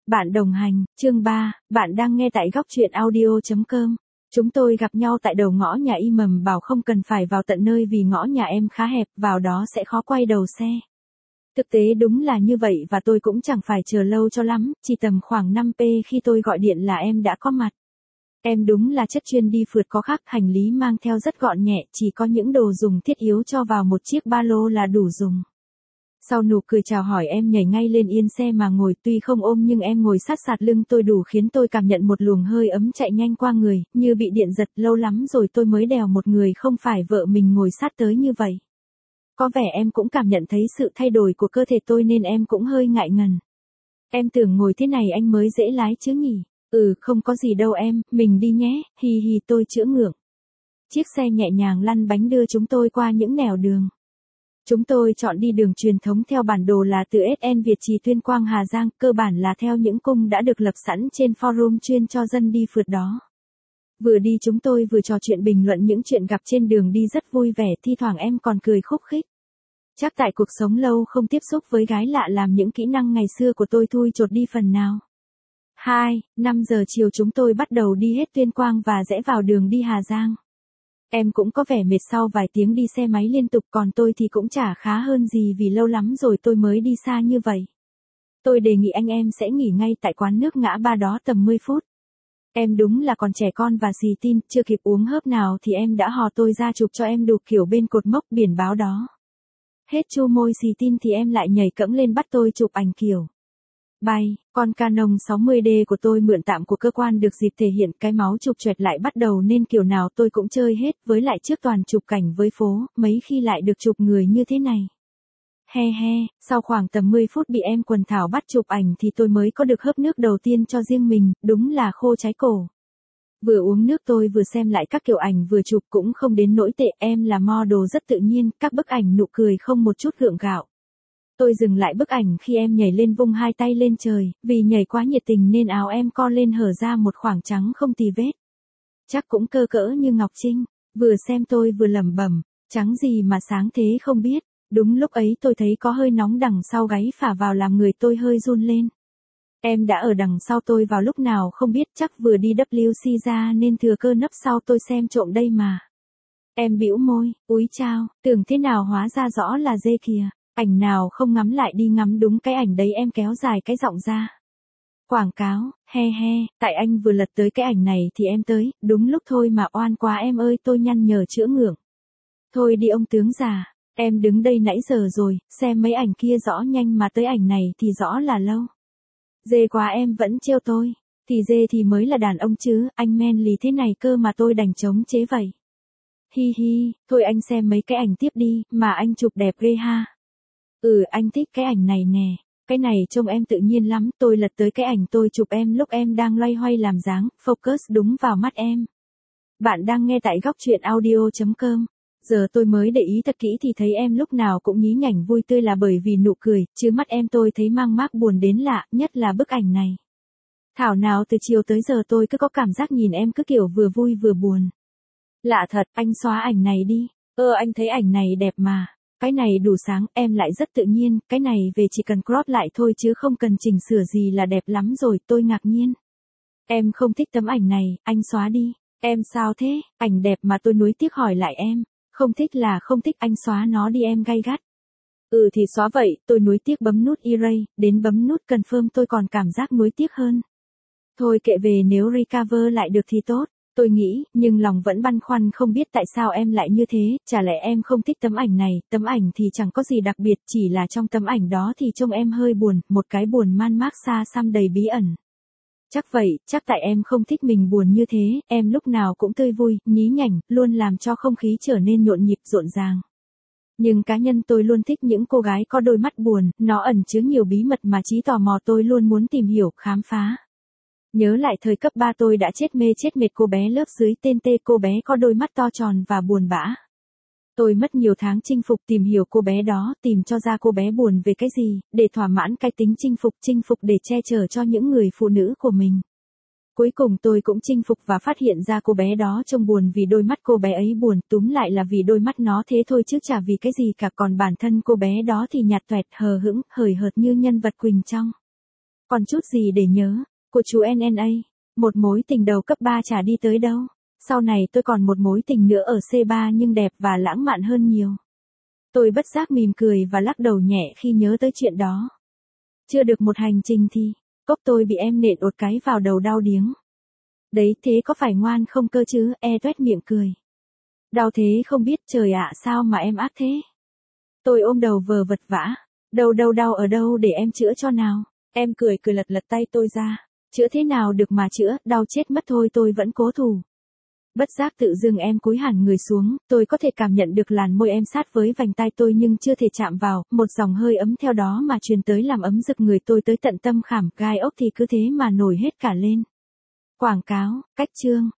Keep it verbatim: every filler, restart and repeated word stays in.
Bạn đồng hành, chương ba, bạn đang nghe tại góc truyện audio chấm com. Chúng tôi gặp nhau tại đầu ngõ nhà Y Mầm bảo không cần phải vào tận nơi vì ngõ nhà em khá hẹp, vào đó sẽ khó quay đầu xe. Thực tế đúng là như vậy và tôi cũng chẳng phải chờ lâu cho lắm, chỉ tầm khoảng năm phút khi tôi gọi điện là em đã có mặt. Em đúng là chất chuyên đi phượt có khác, hành lý mang theo rất gọn nhẹ, chỉ có những đồ dùng thiết yếu cho vào một chiếc ba lô là đủ dùng. Sau nụ cười chào hỏi em nhảy ngay lên yên xe mà ngồi, tuy không ôm nhưng em ngồi sát sạt lưng tôi đủ khiến tôi cảm nhận một luồng hơi ấm chạy nhanh qua người, như bị điện giật. Lâu lắm rồi tôi mới đèo một người không phải vợ mình ngồi sát tới như vậy. Có vẻ em cũng cảm nhận thấy sự thay đổi của cơ thể tôi nên em cũng hơi ngại ngần. Em tưởng ngồi thế này anh mới dễ lái chứ nhỉ? Ừ, không có gì đâu em, mình đi nhé, hi hi, tôi chữa ngượng. Chiếc xe nhẹ nhàng lăn bánh đưa chúng tôi qua những nẻo đường. Chúng tôi chọn đi đường truyền thống theo bản đồ là từ ét en Việt Trì Tuyên Quang Hà Giang, cơ bản là theo những cung đã được lập sẵn trên forum chuyên cho dân đi phượt đó. Vừa đi chúng tôi vừa trò chuyện bình luận những chuyện gặp trên đường đi rất vui vẻ, thi thoảng em còn cười khúc khích. Chắc tại cuộc sống lâu không tiếp xúc với gái lạ làm những kỹ năng ngày xưa của tôi thui chột đi phần nào. hai, năm giờ chiều chúng tôi bắt đầu đi hết Tuyên Quang và rẽ vào đường đi Hà Giang. Em cũng có vẻ mệt sau vài tiếng đi xe máy liên tục, còn tôi thì cũng chả khá hơn gì vì lâu lắm rồi tôi mới đi xa như vậy. Tôi đề nghị anh em sẽ nghỉ ngay tại quán nước ngã ba đó tầm mười phút. Em đúng là còn trẻ con và xì tin, chưa kịp uống hớp nào thì em đã hò tôi ra chụp cho em đủ kiểu bên cột mốc biển báo đó. Hết chu môi xì tin thì em lại nhảy cẫng lên bắt tôi chụp ảnh kiểu bay. Con Canon sáu mươi D của tôi mượn tạm của cơ quan được dịp thể hiện cái máu chụp choẹt lại bắt đầu nên kiểu nào tôi cũng chơi hết, với lại trước toàn chụp cảnh với phố, mấy khi lại được chụp người như thế này. He he, sau khoảng tầm mười phút bị em quần thảo bắt chụp ảnh thì tôi mới có được hớp nước đầu tiên cho riêng mình, đúng là khô cháy cổ. Vừa uống nước tôi vừa xem lại các kiểu ảnh vừa chụp cũng không đến nỗi tệ, em là model rất tự nhiên, các bức ảnh nụ cười không một chút gượng gạo. Tôi dừng lại bức ảnh khi em nhảy lên vung hai tay lên trời, vì nhảy quá nhiệt tình nên áo em co lên hở ra một khoảng trắng không tì vết. Chắc cũng cơ cỡ như Ngọc Trinh, vừa xem tôi vừa lẩm bẩm, trắng gì mà sáng thế không biết. Đúng lúc ấy tôi thấy có hơi nóng đằng sau gáy phả vào làm người tôi hơi run lên. Em đã ở đằng sau tôi vào lúc nào không biết, chắc vừa đi vê kép xê ra nên thừa cơ nấp sau tôi xem trộm đây mà. Em bĩu môi, úi chao, tưởng thế nào hóa ra rõ là dê kìa. Ảnh nào không ngắm lại đi ngắm đúng cái ảnh đấy, em kéo dài cái giọng ra. Quảng cáo, he he, tại anh vừa lật tới cái ảnh này thì em tới, đúng lúc thôi mà oan quá em ơi, tôi nhăn nhở chữa ngượng. Thôi đi ông tướng già, em đứng đây nãy giờ rồi, xem mấy ảnh kia rõ nhanh mà tới ảnh này thì rõ là lâu. Dê quá em vẫn trêu tôi, thì dê thì mới là đàn ông chứ, anh men lì thế này cơ mà tôi đành chống chế vậy. Hi hi, thôi anh xem mấy cái ảnh tiếp đi, mà anh chụp đẹp ghê ha. Ừ, anh thích cái ảnh này nè, cái này trông em tự nhiên lắm, tôi lật tới cái ảnh tôi chụp em lúc em đang loay hoay làm dáng, focus đúng vào mắt em. Bạn đang nghe tại góc truyện audio chấm com. Giờ tôi mới để ý thật kỹ thì thấy em lúc nào cũng nhí nhảnh vui tươi là bởi vì nụ cười, chứ mắt em tôi thấy mang mác buồn đến lạ, nhất là bức ảnh này. Thảo nào từ chiều tới giờ tôi cứ có cảm giác nhìn em cứ kiểu vừa vui vừa buồn. Lạ thật, anh xóa ảnh này đi, ơ anh thấy ảnh này đẹp mà. Cái này đủ sáng, em lại rất tự nhiên, cái này về chỉ cần crop lại thôi chứ không cần chỉnh sửa gì là đẹp lắm rồi, tôi ngạc nhiên. Em không thích tấm ảnh này, anh xóa đi. Em sao thế, ảnh đẹp mà, tôi nuối tiếc hỏi lại em. Không thích là không thích, anh xóa nó đi em gay gắt. Ừ thì xóa vậy, tôi nuối tiếc bấm nút erase, đến bấm nút confirm tôi còn cảm giác nuối tiếc hơn. Thôi kệ, về nếu recover lại được thì tốt. Tôi nghĩ, nhưng lòng vẫn băn khoăn không biết tại sao em lại như thế, chả lẽ em không thích tấm ảnh này, tấm ảnh thì chẳng có gì đặc biệt, chỉ là trong tấm ảnh đó thì trông em hơi buồn, một cái buồn man mác xa xăm đầy bí ẩn. Chắc vậy, chắc tại em không thích mình buồn như thế, em lúc nào cũng tươi vui, nhí nhảnh, luôn làm cho không khí trở nên nhộn nhịp rộn ràng. Nhưng cá nhân tôi luôn thích những cô gái có đôi mắt buồn, nó ẩn chứa nhiều bí mật mà trí tò mò tôi luôn muốn tìm hiểu, khám phá. Nhớ lại thời cấp ba tôi đã chết mê chết mệt cô bé lớp dưới tên T, cô bé có đôi mắt to tròn và buồn bã. Tôi mất nhiều tháng chinh phục tìm hiểu cô bé đó, tìm cho ra cô bé buồn về cái gì, để thỏa mãn cái tính chinh phục, chinh phục để che chở cho những người phụ nữ của mình. Cuối cùng tôi cũng chinh phục và phát hiện ra cô bé đó trông buồn vì đôi mắt cô bé ấy buồn, túm lại là vì đôi mắt nó thế thôi chứ chả vì cái gì cả, còn bản thân cô bé đó thì nhạt toẹt, hờ hững, hời hợt như nhân vật Quỳnh trong Còn chút gì để nhớ, của chú en en a, một mối tình đầu cấp ba chả đi tới đâu. Sau này tôi còn một mối tình nữa ở xê ba nhưng đẹp và lãng mạn hơn nhiều. Tôi bất giác mỉm cười và lắc đầu nhẹ khi nhớ tới chuyện đó. Chưa được một hành trình thì, cốc tôi bị em nện một cái vào đầu đau điếng. Đấy thế có phải ngoan không cơ chứ, e tuét miệng cười. Đau thế không biết trời ạ sao mà em ác thế. Tôi ôm đầu vờ vật vã. Đâu đâu đau ở đâu để em chữa cho nào. Em cười cười lật lật tay tôi ra. Chữa thế nào được mà chữa, đau chết mất thôi tôi vẫn cố thủ. Bất giác tự dưng em cúi hẳn người xuống, tôi có thể cảm nhận được làn môi em sát với vành tai tôi nhưng chưa thể chạm vào, một dòng hơi ấm theo đó mà truyền tới làm ấm rực người tôi tới tận tâm khảm, gai ốc thì cứ thế mà nổi hết cả lên. Quảng cáo, cách chương.